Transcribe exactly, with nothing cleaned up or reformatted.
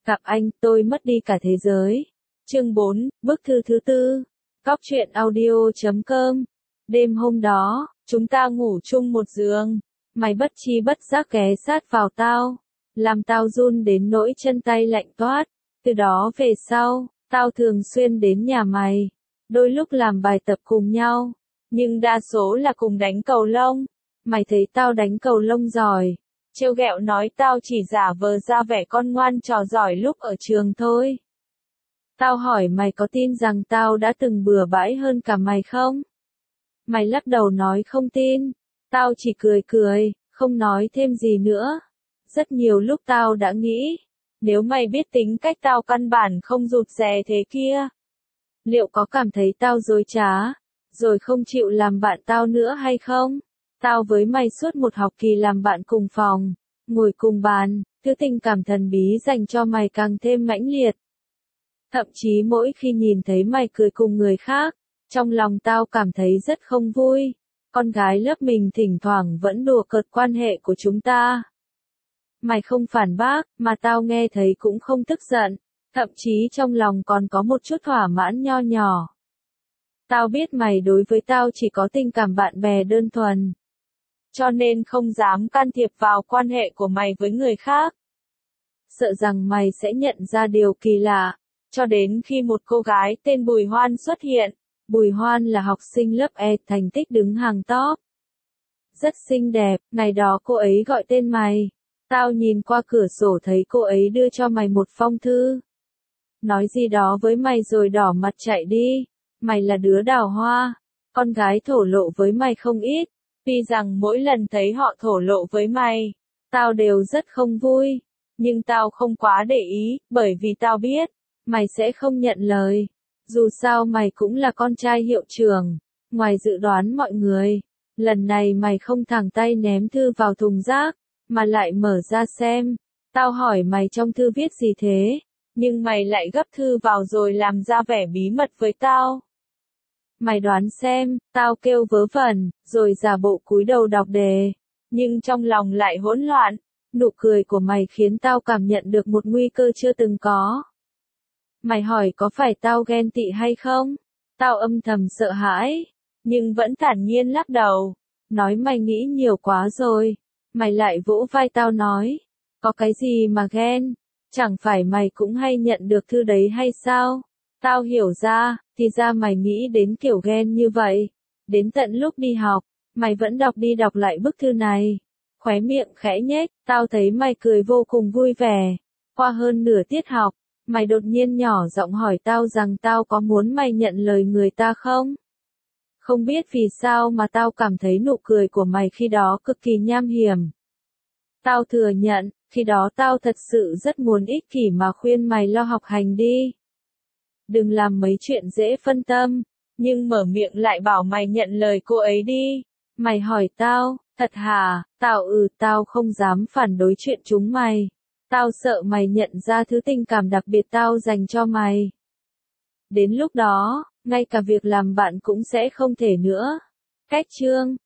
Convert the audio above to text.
Gặp anh, tôi mất đi cả thế giới. Chương bốn, bức thư thứ tư. Góc truyện audio chấm com. Đêm hôm đó, chúng ta ngủ chung một giường. Mày bất chi bất giác ghé sát vào tao, làm tao run đến nỗi chân tay lạnh toát. Từ đó về sau, tao thường xuyên đến nhà mày, đôi lúc làm bài tập cùng nhau, nhưng đa số là cùng đánh cầu lông. Mày thấy tao đánh cầu lông giỏi, trêu ghẹo nói tao chỉ giả vờ ra vẻ con ngoan trò giỏi lúc ở trường thôi. Tao hỏi mày có tin rằng tao đã từng bừa bãi hơn cả mày không? Mày lắc đầu nói không tin. Tao chỉ cười cười, không nói thêm gì nữa. Rất nhiều lúc tao đã nghĩ, nếu mày biết tính cách tao căn bản không rụt rè thế kia, liệu có cảm thấy tao dối trá, rồi không chịu làm bạn tao nữa hay không? Tao với mày suốt một học kỳ làm bạn cùng phòng, ngồi cùng bàn, thứ tình cảm thần bí dành cho mày càng thêm mãnh liệt. Thậm chí mỗi khi nhìn thấy mày cười cùng người khác, trong lòng tao cảm thấy rất không vui. Con gái lớp mình thỉnh thoảng vẫn đùa cợt quan hệ của chúng ta. Mày không phản bác, mà tao nghe thấy cũng không tức giận, thậm chí trong lòng còn có một chút thỏa mãn nho nhỏ. Tao biết mày đối với tao chỉ có tình cảm bạn bè đơn thuần, cho nên không dám can thiệp vào quan hệ của mày với người khác. Sợ rằng mày sẽ nhận ra điều kỳ lạ, cho đến khi một cô gái tên Bùi Hoan xuất hiện. Bùi Hoan là học sinh lớp E thành tích đứng hàng top. Rất xinh đẹp, ngày đó cô ấy gọi tên mày. Tao nhìn qua cửa sổ thấy cô ấy đưa cho mày một phong thư. Nói gì đó với mày rồi đỏ mặt chạy đi. Mày là đứa đào hoa. Con gái thổ lộ với mày không ít. Tuy rằng mỗi lần thấy họ thổ lộ với mày, tao đều rất không vui. Nhưng tao không quá để ý, bởi vì tao biết, mày sẽ không nhận lời. Dù sao mày cũng là con trai hiệu trưởng, ngoài dự đoán mọi người, lần này mày không thẳng tay ném thư vào thùng rác, mà lại mở ra xem. Tao hỏi mày trong thư viết gì thế, nhưng mày lại gấp thư vào rồi làm ra vẻ bí mật với tao. Mày đoán xem, tao kêu vớ vẩn, rồi giả bộ cúi đầu đọc đề, nhưng trong lòng lại hỗn loạn. Nụ cười của mày khiến tao cảm nhận được một nguy cơ chưa từng có. Mày hỏi có phải tao ghen tị hay không? Tao âm thầm sợ hãi, nhưng vẫn thản nhiên lắc đầu. Nói mày nghĩ nhiều quá rồi. Mày lại vỗ vai tao nói, có cái gì mà ghen? Chẳng phải mày cũng hay nhận được thư đấy hay sao? Tao hiểu ra, thì ra mày nghĩ đến kiểu ghen như vậy. Đến tận lúc đi học, mày vẫn đọc đi đọc lại bức thư này. Khóe miệng khẽ nhếch, tao thấy mày cười vô cùng vui vẻ. Qua hơn nửa tiết học, mày đột nhiên nhỏ giọng hỏi tao rằng tao có muốn mày nhận lời người ta không? Không biết vì sao mà tao cảm thấy nụ cười của mày khi đó cực kỳ nham hiểm. Tao thừa nhận, khi đó tao thật sự rất muốn ích kỷ mà khuyên mày lo học hành đi. Đừng làm mấy chuyện dễ phân tâm, nhưng mở miệng lại bảo mày nhận lời cô ấy đi. Mày hỏi tao, thật hả? Tao ừ, tao không dám phản đối chuyện chúng mày. Tao sợ mày nhận ra thứ tình cảm đặc biệt tao dành cho mày. Đến lúc đó, ngay cả việc làm bạn cũng sẽ không thể nữa. Cách chương